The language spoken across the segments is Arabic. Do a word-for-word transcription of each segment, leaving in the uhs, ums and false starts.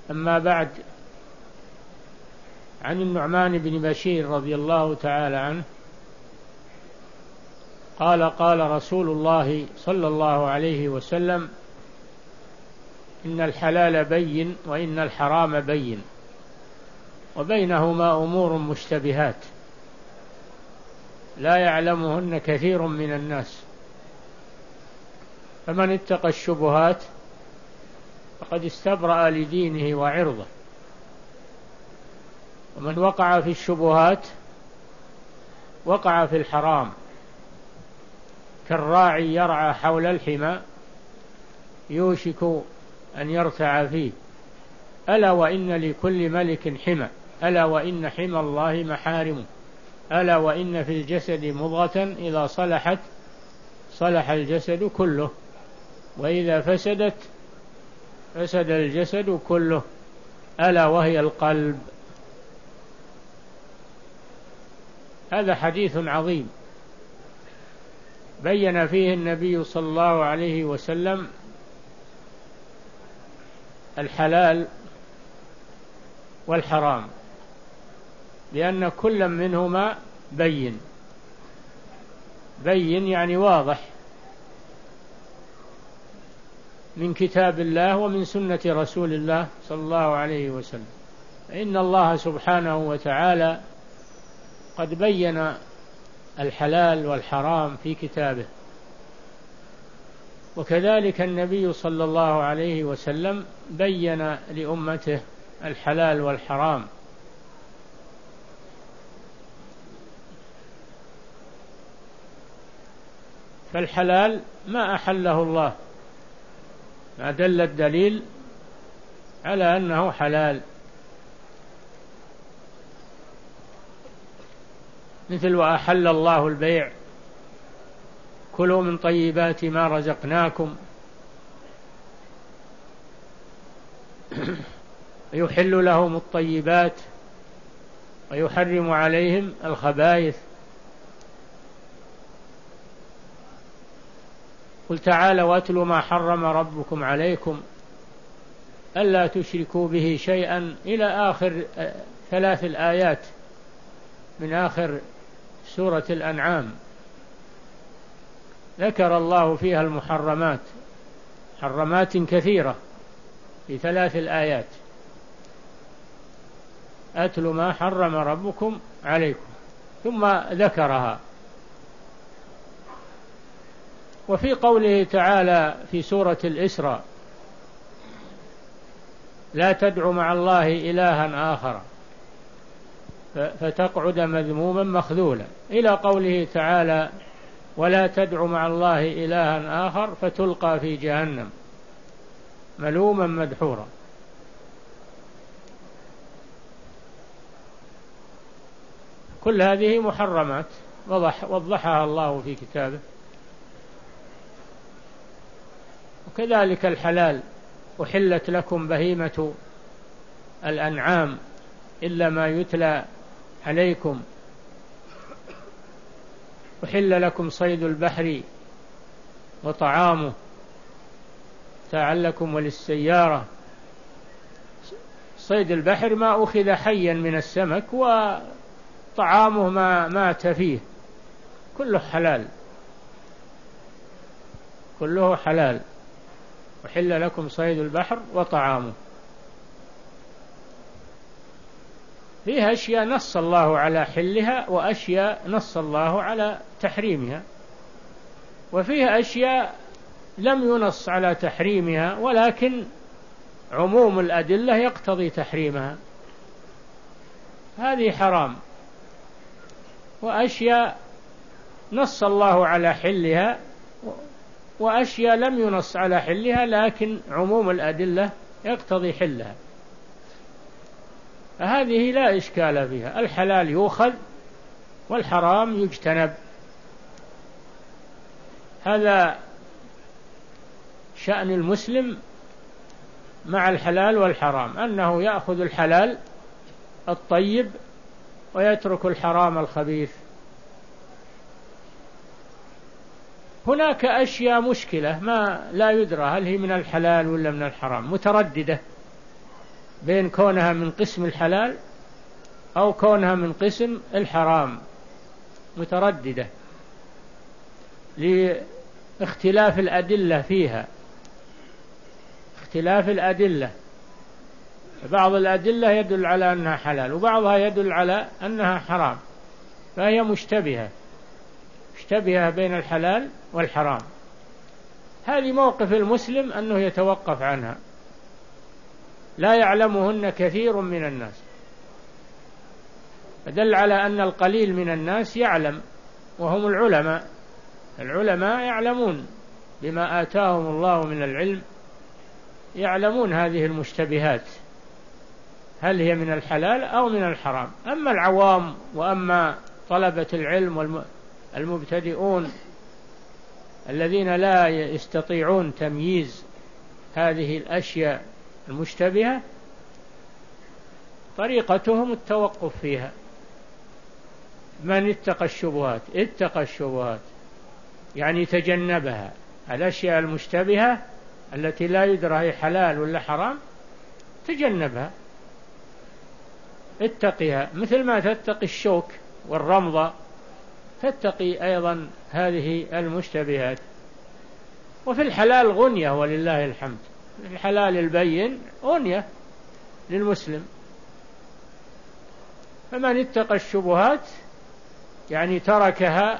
أما بعد، عن النعمان بن بشير رضي الله تعالى عنه قال قال رسول الله صلى الله عليه وسلم: إن الحلال بين وإن الحرام بين وبينهما أمور مشتبهات لا يعلمهن كثير من الناس، فمن اتقى الشبهات فقد استبرأ لدينه وعرضه، ومن وقع في الشبهات وقع في الحرام، كالراعي يرعى حول الحمى يوشك أن يرتع فيه، ألا وإن لكل ملك حمى، ألا وإن حمى الله محارمه، ألا وإن في الجسد مضغة إذا صلحت صلح الجسد كله، وإذا فسدت فسد الجسد كله، ألا وهي القلب. هذا حديث عظيم بين فيه النبي صلى الله عليه وسلم الحلال والحرام، لأن كل منهما بين بين يعني واضح من كتاب الله ومن سنة رسول الله صلى الله عليه وسلم. إن الله سبحانه وتعالى قد بين الحلال والحرام في كتابه، وكذلك النبي صلى الله عليه وسلم بين لأمته الحلال والحرام. فالحلال ما أحله الله، ما دل الدليل على أنه حلال، مثل وأحل الله البيع، كلوا من طيبات ما رزقناكم، يحل لهم الطيبات ويحرم عليهم الخبائث. قل تعالوا واتلوا ما حرم ربكم عليكم ألا تشركوا به شيئا إلى آخر ثلاث الآيات من آخر سورة الأنعام، ذكر الله فيها المحرمات، محرمات كثيرة في ثلاث الآيات: أتلوا ما حرم ربكم عليكم، ثم ذكرها. وفي قوله تعالى في سورة الإسراء: لا تدع مع الله إلها آخر فتقعد مذموما مخذولا، إلى قوله تعالى: ولا تدع مع الله إلها آخر فتلقى في جهنم ملوما مدحورا. كل هذه محرمات وضح وضحها الله في كتابه. وكذلك الحلال: أحلت لكم بهيمة الأنعام إلا ما يتلى عليكم، أحل لكم صيد البحر وطعامه متاعا لكم وللسيارة. صيد البحر ما أخذ حيا من السمك، وطعامه ما مات فيه، كله حلال، كله حلال. أحل لكم صيد البحر وطعامه. فيها أشياء نص الله على حلها، وأشياء نص الله على تحريمها، وفيها أشياء لم ينص على تحريمها ولكن عموم الأدلة يقتضي تحريمها، هذه حرام. وأشياء نص الله على حلها، وأشياء لم ينص على حلها لكن عموم الأدلة يقتضي حلها، فهذه لا إشكال فيها. الحلال يؤخذ والحرام يجتنب. هذا شأن المسلم مع الحلال والحرام، أنه يأخذ الحلال الطيب ويترك الحرام الخبيث. هناك أشياء مشكلة ما لا يدرى هل هي من الحلال ولا من الحرام، مترددة، بين كونها من قسم الحلال أو كونها من قسم الحرام، مترددة لاختلاف الأدلة فيها، اختلاف الأدلة، بعض الأدلة يدل على أنها حلال وبعضها يدل على أنها حرام، فهي مشتبهة مشتبهة بين الحلال والحرام. هذه موقف المسلم أنه يتوقف عنها، لا يعلمهن كثير من الناس، فدل على أن القليل من الناس يعلم وهم العلماء. العلماء يعلمون بما آتاهم الله من العلم، يعلمون هذه المشتبهات هل هي من الحلال أو من الحرام. أما العوام وأما طلبة العلم والمبتدئون الذين لا يستطيعون تمييز هذه الأشياء المشتبهة، طريقتهم التوقف فيها. من اتقى الشبهات اتقى الشبهات، يعني تجنبها، الأشياء المشتبهة التي لا يدرى هي حلال ولا حرام تجنبها، اتقيها، مثل ما تتقي الشوك والرمضة تتقي أيضا هذه المشتبهات. وفي الحلال غنية ولله الحمد، في الحلال البين غنية للمسلم. فمن اتقى الشبهات يعني تركها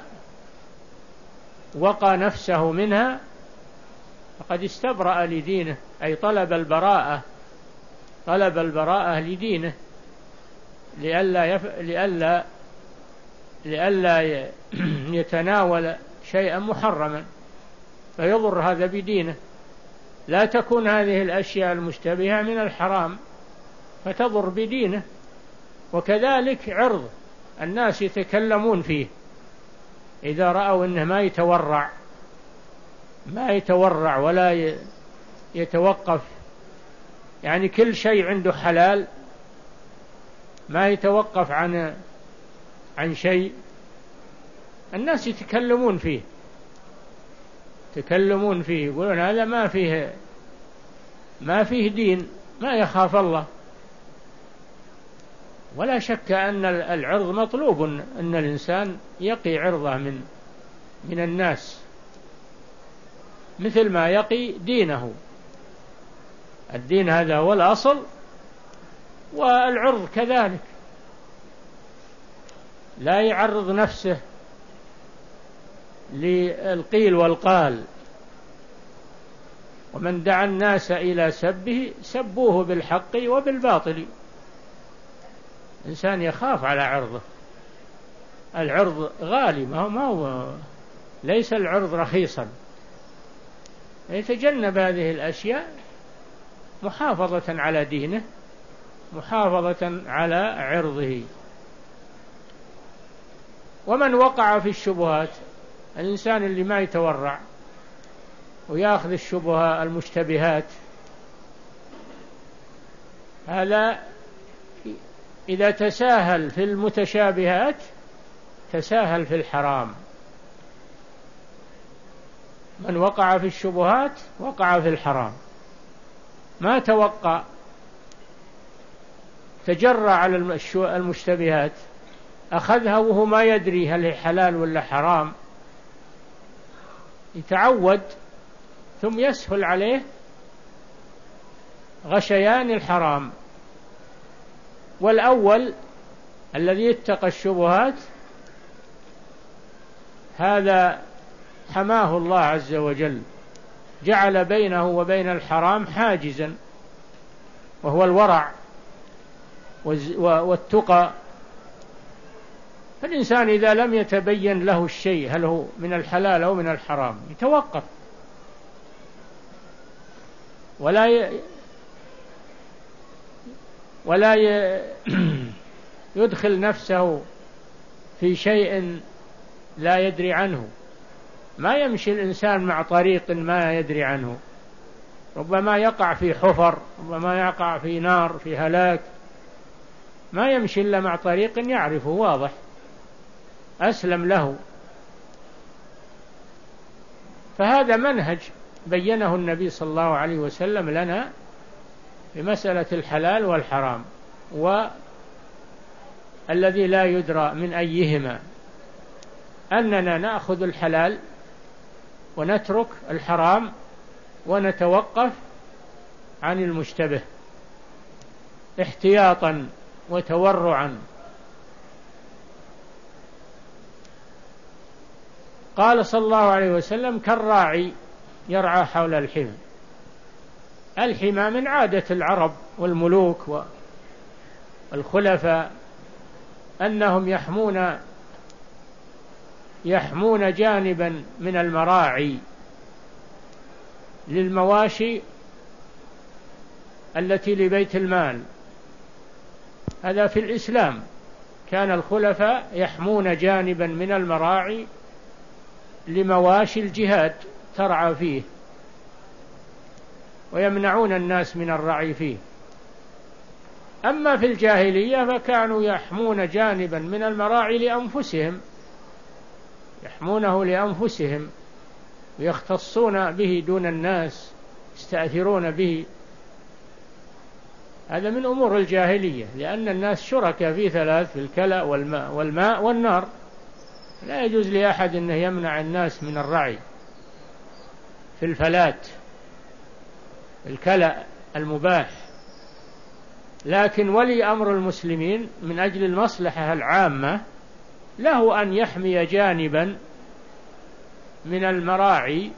وقى نفسه منها فقد استبرأ لدينه، أي طلب البراءة، طلب البراءة لدينه، لئلا يف... لئلا لئلا يتناول شيئا محرما فيضر هذا بدينه. لا تكون هذه الأشياء المشتبهة من الحرام فتضر بدينه. وكذلك عرض الناس يتكلمون فيه، إذا رأوا أنه ما يتورع ما يتورع ولا يتوقف، يعني كل شيء عنده حلال، ما يتوقف عن عن شيء، الناس يتكلمون فيه يتكلمون فيه يقولون هذا ما فيه ما فيه دين، ما يخاف الله. ولا شك أن العرض مطلوب، أن الإنسان يقي عرضه من من الناس مثل ما يقي دينه. الدين هذا هو الأصل، والعرض كذلك، لا يعرض نفسه للقيل والقال. ومن دعا الناس إلى سبه سبوه بالحق وبالباطل. إنسان يخاف على عرضه، العرض غالي، ما هو ليس العرض رخيصا، يتجنب هذه الأشياء محافظة على دينه، محافظة على عرضه. ومن وقع في الشبهات، الإنسان اللي ما يتورع ويأخذ الشبهة المشتبهات، هذا إذا تساهل في المتشابهات تساهل في الحرام. من وقع في الشبهات وقع في الحرام، ما توقع تجرى على المشتبهات، أخذها وهو ما يدري هل هي حلال ولا حرام، يتعود ثم يسهل عليه غشيان الحرام. والأول الذي اتقى الشبهات هذا حماه الله عز وجل، جعل بينه وبين الحرام حاجزا، وهو الورع والتقى. فالإنسان إذا لم يتبين له الشيء هل هو من الحلال أو من الحرام يتوقف، ولا ي... ولا ي... يدخل نفسه في شيء لا يدري عنه. ما يمشي الإنسان مع طريق ما يدري عنه، ربما يقع في حفر، ربما يقع في نار، في هلاك. ما يمشي إلا مع طريق يعرفه واضح أسلم له. فهذا منهج بينه النبي صلى الله عليه وسلم لنا في مسألة الحلال والحرام، والذي لا يدرى من أيهما، أننا نأخذ الحلال ونترك الحرام ونتوقف عن المشتبه احتياطا وتورعا. قال صلى الله عليه وسلم: كالراعي يرعى حول الحمى. الحمى من عادة العرب والملوك والخلفاء أنهم يحمون يحمون جانبا من المراعي للمواشي التي لبيت المال. هذا في الإسلام، كان الخلفاء يحمون جانبا من المراعي لمواشي الجهاد ترعى فيه، ويمنعون الناس من الرعي فيه. أما في الجاهلية فكانوا يحمون جانبا من المراعي لأنفسهم، يحمونه لأنفسهم ويختصون به دون الناس، يستأثرون به. هذا من أمور الجاهلية، لأن الناس شركاء في ثلاث: في الكلأ والماء والماء والنار. لا يجوز لأحد أنه يمنع الناس من الرعي في الفلات، الكلأ المباح. لكن ولي أمر المسلمين من أجل المصلحة العامة له أن يحمي جانبا من المراعي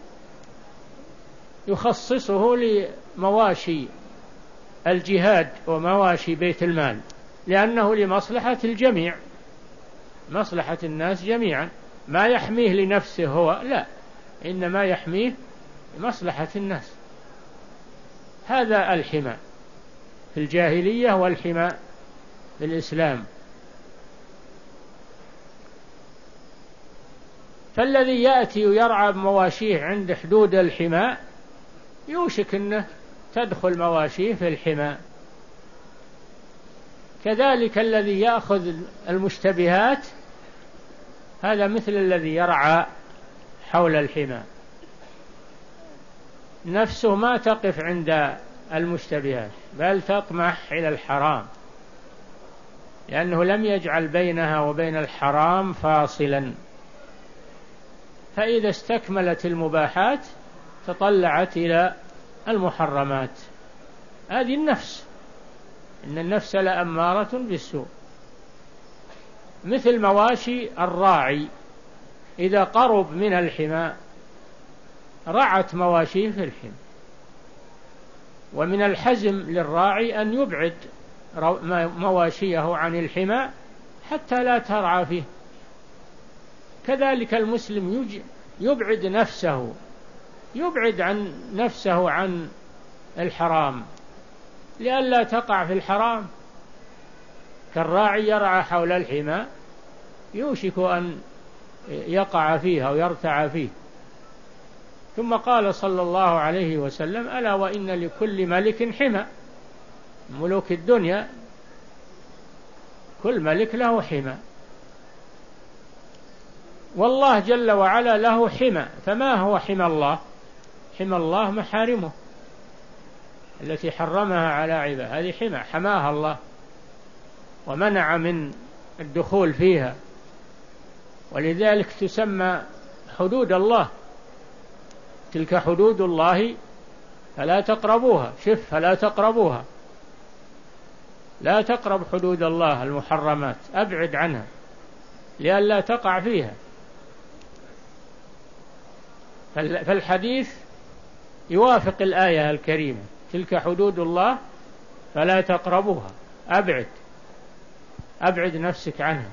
يخصصه لمواشي الجهاد ومواشي بيت المال، لأنه لمصلحة الجميع، مصلحة الناس جميعا. ما يحميه لنفسه هو، لا، إنما يحميه لمصلحة الناس. هذا الحمى في الجاهلية والحمى في الإسلام. فالذي يأتي ويرعى مواشيه عند حدود الحمى يوشك أنه تدخل مواشيه في الحمى. كذلك الذي يأخذ المشتبهات هذا مثل الذي يرعى حول الحمى، نفسه ما تقف عند المشتبهات بل تطمح إلى الحرام، لأنه لم يجعل بينها وبين الحرام فاصلا. فإذا استكملت المباحات تطلعت إلى المحرمات. هذه النفس، إن النفس لأمارة بالسوء. مثل مواشي الراعي، إذا قرب من الحمى رعت مواشيه في الحمى. ومن الحزم للراعي أن يبعد مواشيه عن الحمى حتى لا ترعى فيه. كذلك المسلم يبعد نفسه يبعد عن نفسه عن الحرام لئلا تقع في الحرام. كالراعي يرعى حول الحمى يوشك أن يقع فيها ويرتع فيه. ثم قال صلى الله عليه وسلم: ألا وإن لكل ملك حمى. ملوك الدنيا كل ملك له حمى، والله جل وعلا له حمى. فما هو حمى الله؟ حمى الله محارمه التي حرمها على عباده، هذه حمى حماها الله ومنع من الدخول فيها، ولذلك تسمى حدود الله. تلك حدود الله فلا تقربوها. شف، فلا تقربوها، لا تقرب حدود الله المحرمات، أبعد عنها لئلا تقع فيها. فالحديث يوافق الآية الكريمة: تلك حدود الله فلا تقربوها، أبعد أبعد نفسك عنها.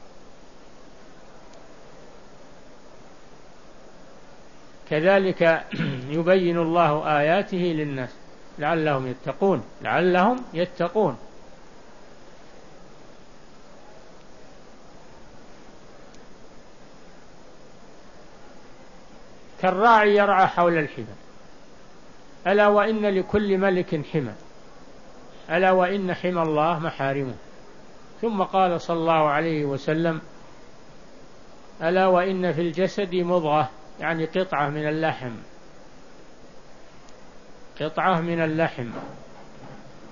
كذلك يبين الله آياته للناس لعلهم يتقون لعلهم يتقون كالراعي يرعى حول الحمى. ألا وإن لكل ملك حمى، ألا وإن حمى الله محارمه. ثم قال صلى الله عليه وسلم: ألا وإن في الجسد مضغة، يعني قطعة من اللحم، قطعة من اللحم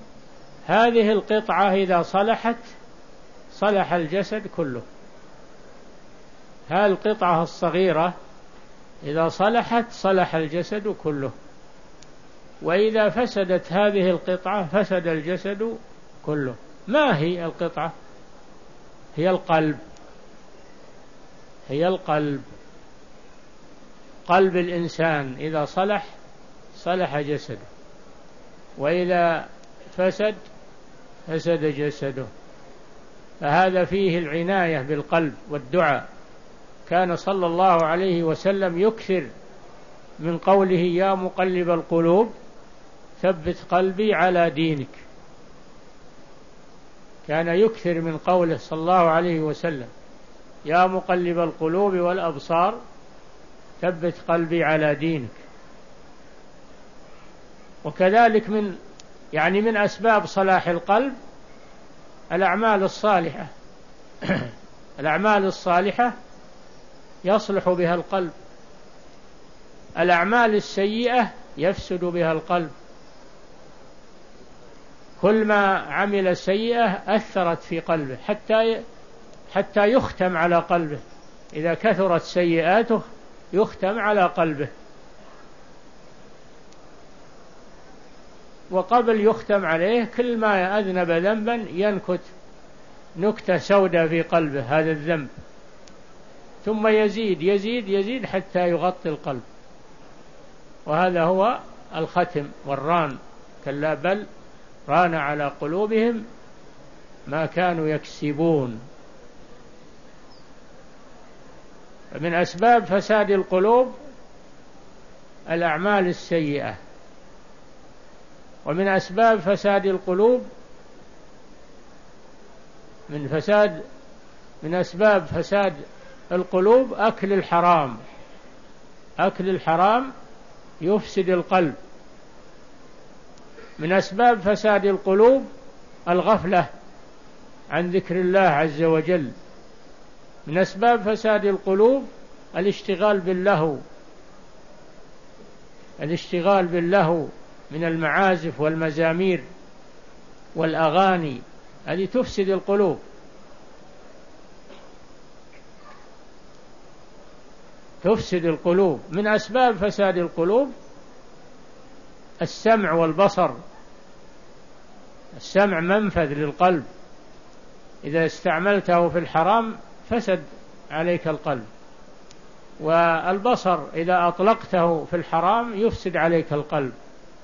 هذه القطعة إذا صلحت صلح الجسد كله. هذه القطعة الصغيرة إذا صلحت صلح الجسد كله، وإذا فسدت هذه القطعة فسد الجسد كله. ما هي القطعة؟ هي القلب. هي القلب. قلب الإنسان إذا صلح صلح جسده، وإذا فسد فسد جسده. فهذا فيه العناية بالقلب والدعاء. كان صلى الله عليه وسلم يكثر من قوله يا مقلب القلوب ثبت قلبي على دينك. كان يكثر من قوله صلى الله عليه وسلم يا مقلب القلوب والأبصار ثبت قلبي على دينك. وكذلك من يعني من أسباب صلاح القلب الأعمال الصالحة. الأعمال الصالحة يصلح بها القلب. الأعمال السيئة يفسد بها القلب. كل ما عمل سيئة أثرت في قلبه حتى حتى يختم على قلبه. إذا كثرت سيئاته يختم على قلبه، وقبل يختم عليه كل ما أذنب ذنبا ينكت نكتة سوداء في قلبه هذا الذنب، ثم يزيد يزيد يزيد حتى يغطي القلب. وهذا هو الختم والران. كلا بل ران على قلوبهم ما كانوا يكسبون. من أسباب فساد القلوب الأعمال السيئة. ومن أسباب فساد القلوب من فساد من أسباب فساد القلوب أكل الحرام. أكل الحرام يفسد القلب. من أسباب فساد القلوب الغفلة عن ذكر الله عز وجل. من أسباب فساد القلوب الاشتغال باللهو. الاشتغال باللهو من المعازف والمزامير والأغاني، هذه تفسد القلوب. تفسد القلوب. من أسباب فساد القلوب السمع والبصر. السمع منفذ للقلب، إذا استعملته في الحرام فسد عليك القلب. والبصر إذا أطلقته في الحرام يفسد عليك القلب.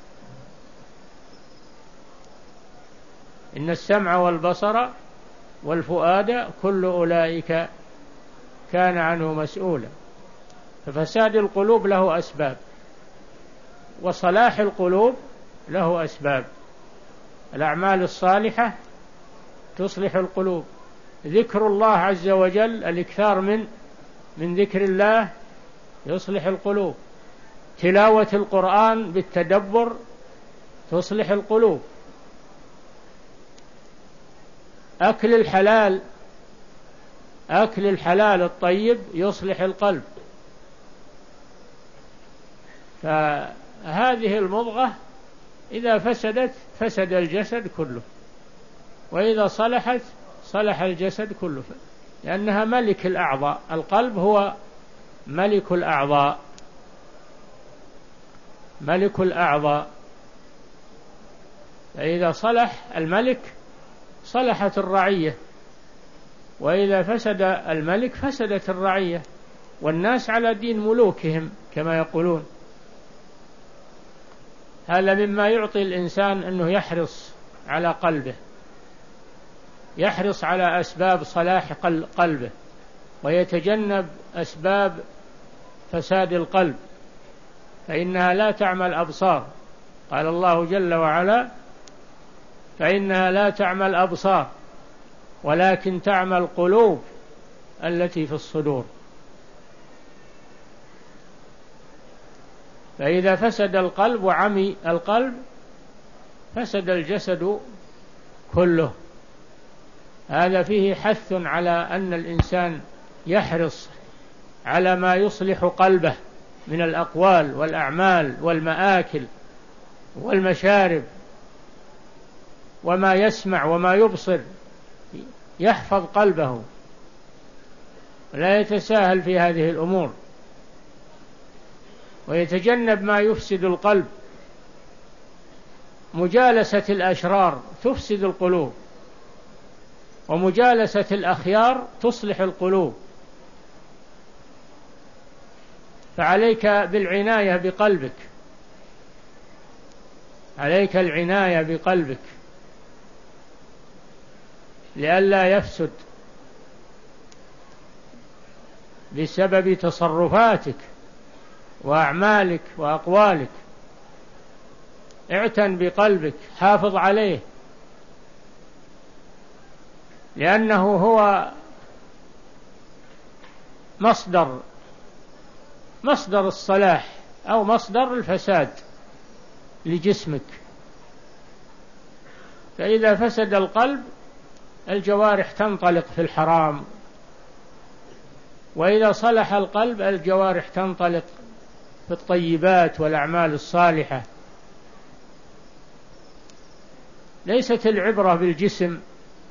إن السمع والبصر والفؤاد كل أولئك كان عنه مسؤولا. ففساد القلوب له أسباب، وصلاح القلوب له أسباب. الأعمال الصالحة تصلح القلوب. ذكر الله عز وجل، الإكثار من من ذكر الله يصلح القلوب. تلاوة القرآن بالتدبر تصلح القلوب. أكل الحلال أكل الحلال الطيب يصلح القلب. فهذه المضغة إذا فسدت فسد الجسد كله، وإذا صلحت صلح الجسد كله، لأنها ملك الأعضاء. القلب هو ملك الأعضاء. ملك الأعضاء. فإذا صلح الملك صلحت الرعية، وإذا فسد الملك فسدت الرعية، والناس على دين ملوكهم كما يقولون. هذا مما يعطي الإنسان أنه يحرص على قلبه، يحرص على أسباب صلاح قلبه، ويتجنب أسباب فساد القلب، فإنها لا تعمى الأبصار. قال الله جل وعلا فإنها لا تعمى الأبصار ولكن تعمى القلوب التي في الصدور. فإذا فسد القلب وعمي القلب فسد الجسد كله. هذا فيه حث على أن الإنسان يحرص على ما يصلح قلبه من الأقوال والأعمال والمآكل والمشارب، وما يسمع وما يبصر، يحفظ قلبه ولا يتساهل في هذه الأمور، ويتجنب ما يفسد القلب. مجالسة الأشرار تفسد القلوب، ومجالسة الأخيار تصلح القلوب. فعليك بالعناية بقلبك، عليك العناية بقلبك لئلا يفسد بسبب تصرفاتك وأعمالك وأقوالك. اعتن بقلبك، حافظ عليه، لأنه هو مصدر مصدر الصلاح أو مصدر الفساد لجسمك. فإذا فسد القلب الجوارح تنطلق في الحرام، وإذا صلح القلب الجوارح تنطلق في الطيبات والأعمال الصالحة. ليست العبرة بالجسم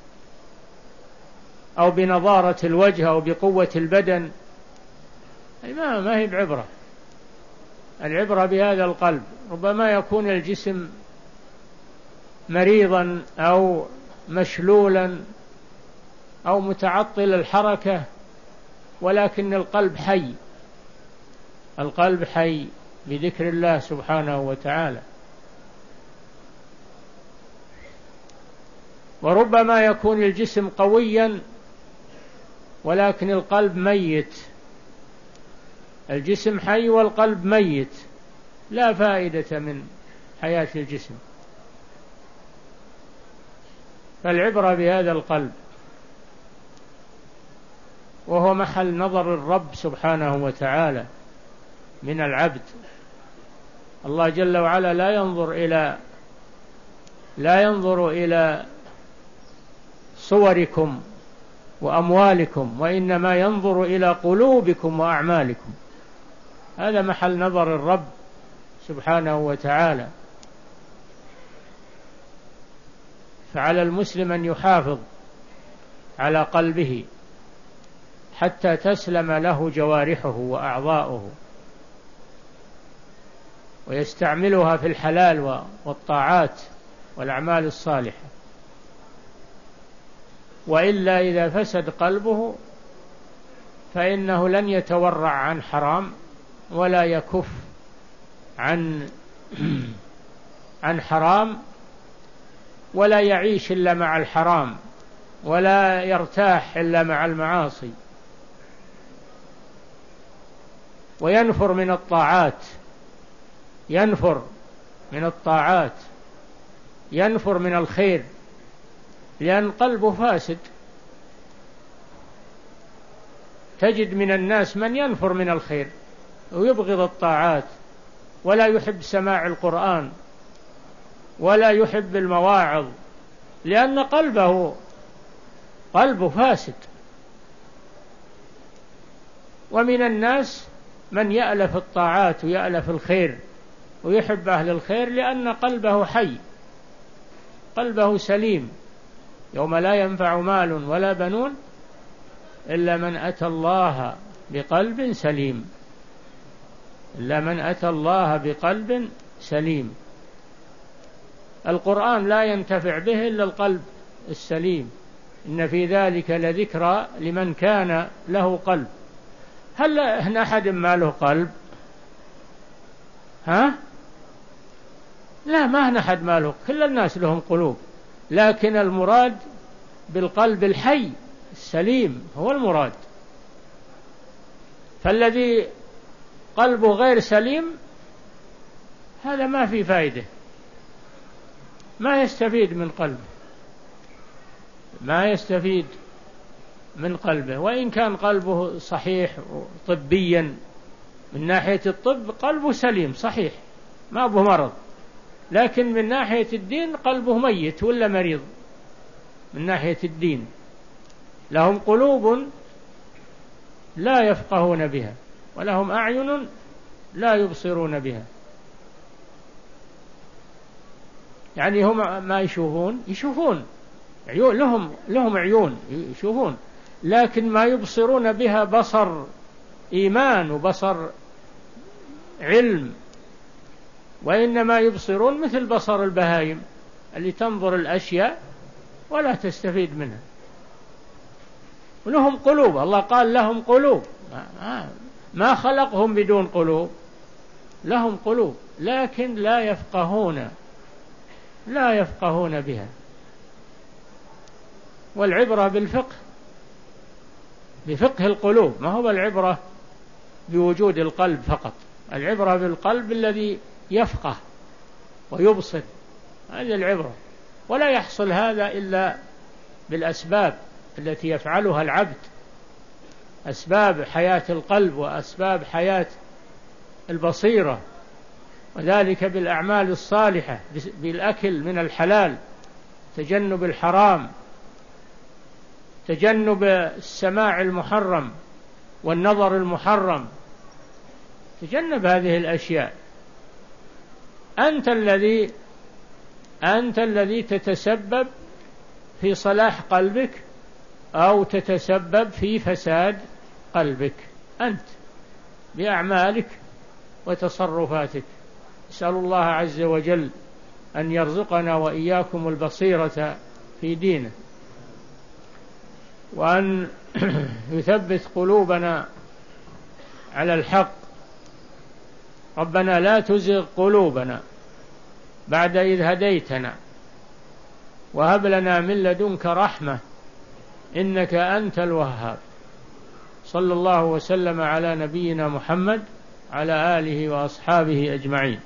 أو بنضارة الوجه أو بقوة البدن، ما ما هي بعبرة. العبرة بهذا القلب. ربما يكون الجسم مريضا أو مشلولا أو متعطل الحركة، ولكن القلب حي، القلب حي بذكر الله سبحانه وتعالى. وربما يكون الجسم قويا ولكن القلب ميت، الجسم حي والقلب ميت، لا فائدة من حياة الجسم. فالعبرة بهذا القلب، وهو محل نظر الرب سبحانه وتعالى من العبد. الله جل وعلا لا ينظر إلى لا ينظر إلى صوركم وأموالكم، وإنما ينظر إلى قلوبكم وأعمالكم. هذا محل نظر الرب سبحانه وتعالى. فعلى المسلم أن يحافظ على قلبه حتى تسلم له جوارحه وأعضاؤه، ويستعملها في الحلال والطاعات والأعمال الصالحة. وإلا إذا فسد قلبه فإنه لن يتورع عن حرام ولا يكف عن عن حرام، ولا يعيش إلا مع الحرام، ولا يرتاح إلا مع المعاصي، وينفر من الطاعات، ينفر من الطاعات، ينفر من الخير، لأن قلبه فاسد. تجد من الناس من ينفر من الخير ويبغض الطاعات، ولا يحب سماع القرآن، ولا يحب المواعظ، لأن قلبه قلبه فاسد. ومن الناس من يألف الطاعات ويألف الخير ويحب أهل الخير، لأن قلبه حي، قلبه سليم. يوم لا ينفع مال ولا بنون إلا من أتى الله بقلب سليم، إلا من أتى الله بقلب سليم. القرآن لا ينتفع به إلا القلب السليم. إن في ذلك لذكرى لمن كان له قلب. هل هنا أحد ما له قلب؟ ها؟ لا، ما هنا أحد ما له، كل الناس لهم قلوب، لكن المراد بالقلب الحي السليم هو المراد. فالذي قلبه غير سليم هذا ما في فائدة، ما يستفيد من قلبه، ما يستفيد من قلبه. وإن كان قلبه صحيح طبيا من ناحية الطب، قلبه سليم صحيح ما به مرض، لكن من ناحية الدين قلبه ميت ولا مريض. من ناحية الدين لهم قلوب لا يفقهون بها، ولهم أعين لا يبصرون بها. يعني هم ما يشوفون، يشوفون عيون، لهم لهم عيون يشوفون، لكن ما يبصرون بها بصر إيمان وبصر علم، وإنما يبصرون مثل بصر البهائم اللي تنظر الأشياء ولا تستفيد منها. ولهم قلوب، الله قال لهم قلوب، ما خلقهم بدون قلوب، لهم قلوب لكن لا يفقهون لا يفقهون بها. والعبرة بالفقه، بفقه القلوب، ما هو العبرة بوجود القلب فقط، العبرة بالقلب الذي يفقه ويبصر، هذه العبرة. ولا يحصل هذا إلا بالأسباب التي يفعلها العبد، أسباب حياة القلب وأسباب حياة البصيرة، وذلك بالأعمال الصالحة، بالأكل من الحلال، تجنب الحرام، تجنب السماع المحرم والنظر المحرم، تجنب هذه الأشياء. أنت الذي أنت الذي تتسبب في صلاح قلبك أو تتسبب في فساد قلبك، أنت بأعمالك وتصرفاتك. أسأل الله عز وجل أن يرزقنا وإياكم البصيرة في دينه، وأن يثبت قلوبنا على الحق. ربنا لا تزغ قلوبنا بعد إذ هديتنا وهب لنا من لدنك رحمة إنك أنت الوهاب. صلى الله وسلم على نبينا محمد على آله وأصحابه أجمعين.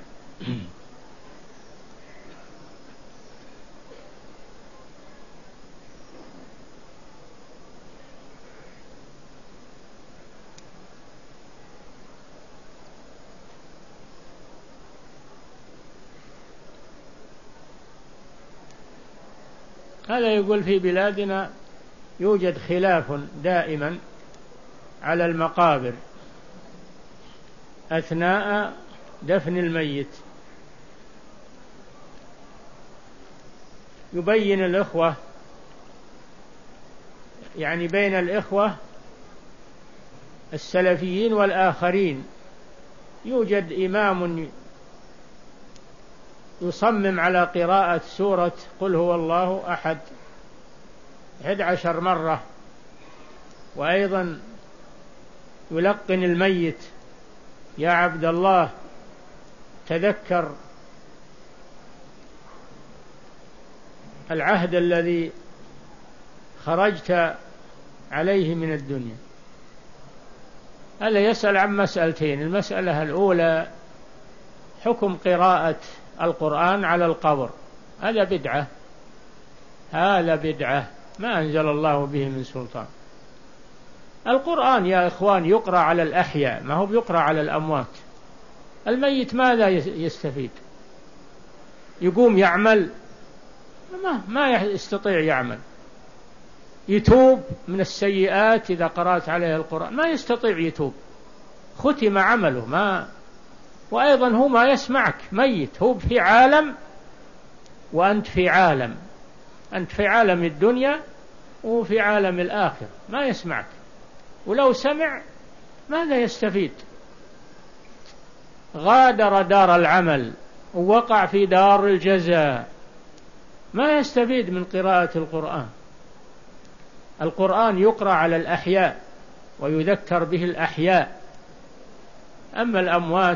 هذا يقول في بلادنا يوجد خلاف دائما على المقابر أثناء دفن الميت. يبين الإخوة، يعني بين الإخوة السلفيين والآخرين، يوجد إمام يصمم على قراءة سورة قل هو الله أحد أحد عشر مرة، وأيضا يلقن الميت يا عبد الله تذكر العهد الذي خرجت عليه من الدنيا. هذا يسأل عن مسألتين: المسألة الأولى حكم قراءة القرآن على القبر، هذا بدعة، هذا بدعة ما أنزل الله به من سلطان. القرآن يا إخوان يقرأ على الأحياء، ما هو بيقرأ على الأموات. الميت ماذا يستفيد؟ يقوم يعمل؟ ما, ما يستطيع يعمل. يتوب من السيئات إذا قرأت عليه القرآن؟ ما يستطيع يتوب، ختم عمله. ما وأيضا هو ما يسمعك، ميت، هو في عالم وأنت في عالم، أنت في عالم الدنيا وفي عالم الآخر، ما يسمعك، ولو سمع ماذا يستفيد؟ غادر دار العمل ووقع في دار الجزاء، ما يستفيد من قراءة القرآن. القرآن يقرأ على الأحياء ويذكر به الأحياء، أما الأموات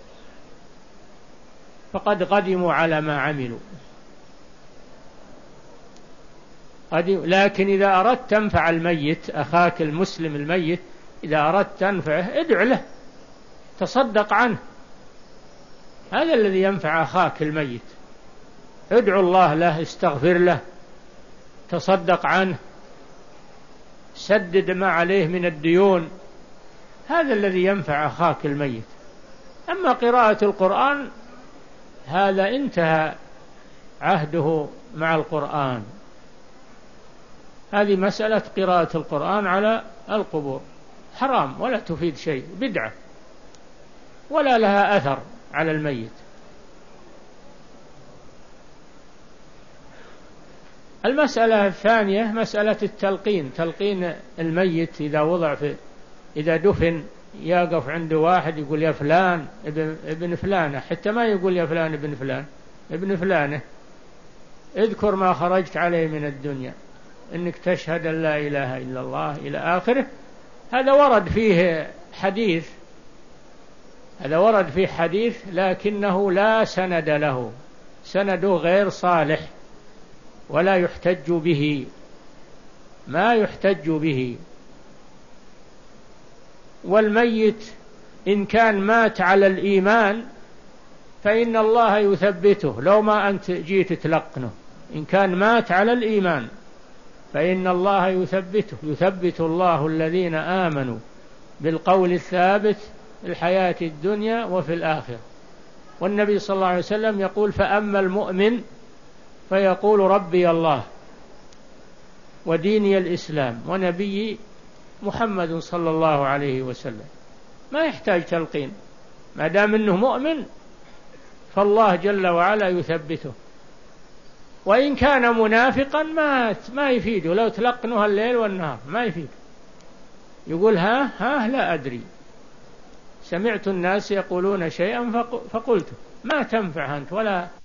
فقد قدموا على ما عملوا. لكن إذا أردت تنفع الميت، أخاك المسلم الميت، إذا أردت تنفعه ادع له، تصدق عنه، هذا الذي ينفع أخاك الميت. ادعو الله له، استغفر له، تصدق عنه، سدد ما عليه من الديون، هذا الذي ينفع أخاك الميت. أما قراءة القرآن هذا انتهى عهده مع القرآن. هذه مسألة قراءة القرآن على القبور حرام، ولا تفيد شيء، بدعة، ولا لها أثر على الميت. المسألة الثانية مسألة التلقين، تلقين الميت إذا وضع في إذا دفن يقف عنده واحد يقول يا فلان ابن, ابن فلانة، حتى ما يقول يا فلان ابن فلان، ابن فلانة، اذكر ما خرجت عليه من الدنيا، إنك تشهد أن لا إله إلا الله إلى آخره. هذا ورد فيه حديث، هذا ورد فيه حديث لكنه لا سند له، سنده غير صالح ولا يحتج به، ما يحتج به. والميت إن كان مات على الإيمان فإن الله يثبته، لو ما أنت جيت تلقنه، إن كان مات على الإيمان فإن الله يثبته، يثبت الله الذين آمنوا بالقول الثابت في الحياة الدنيا وفي الآخرة. والنبي صلى الله عليه وسلم يقول فأما المؤمن فيقول ربي الله وديني الإسلام ونبي محمد صلى الله عليه وسلم، ما يحتاج تلقين، ما دام أنه مؤمن فالله جل وعلا يثبته. وإن كان منافقا ما ما يفيده، لو تلقنها الليل والنهار ما يفيد، يقول ها ها لا أدري، سمعت الناس يقولون شيئا فقلت، ما تنفع أنت ولا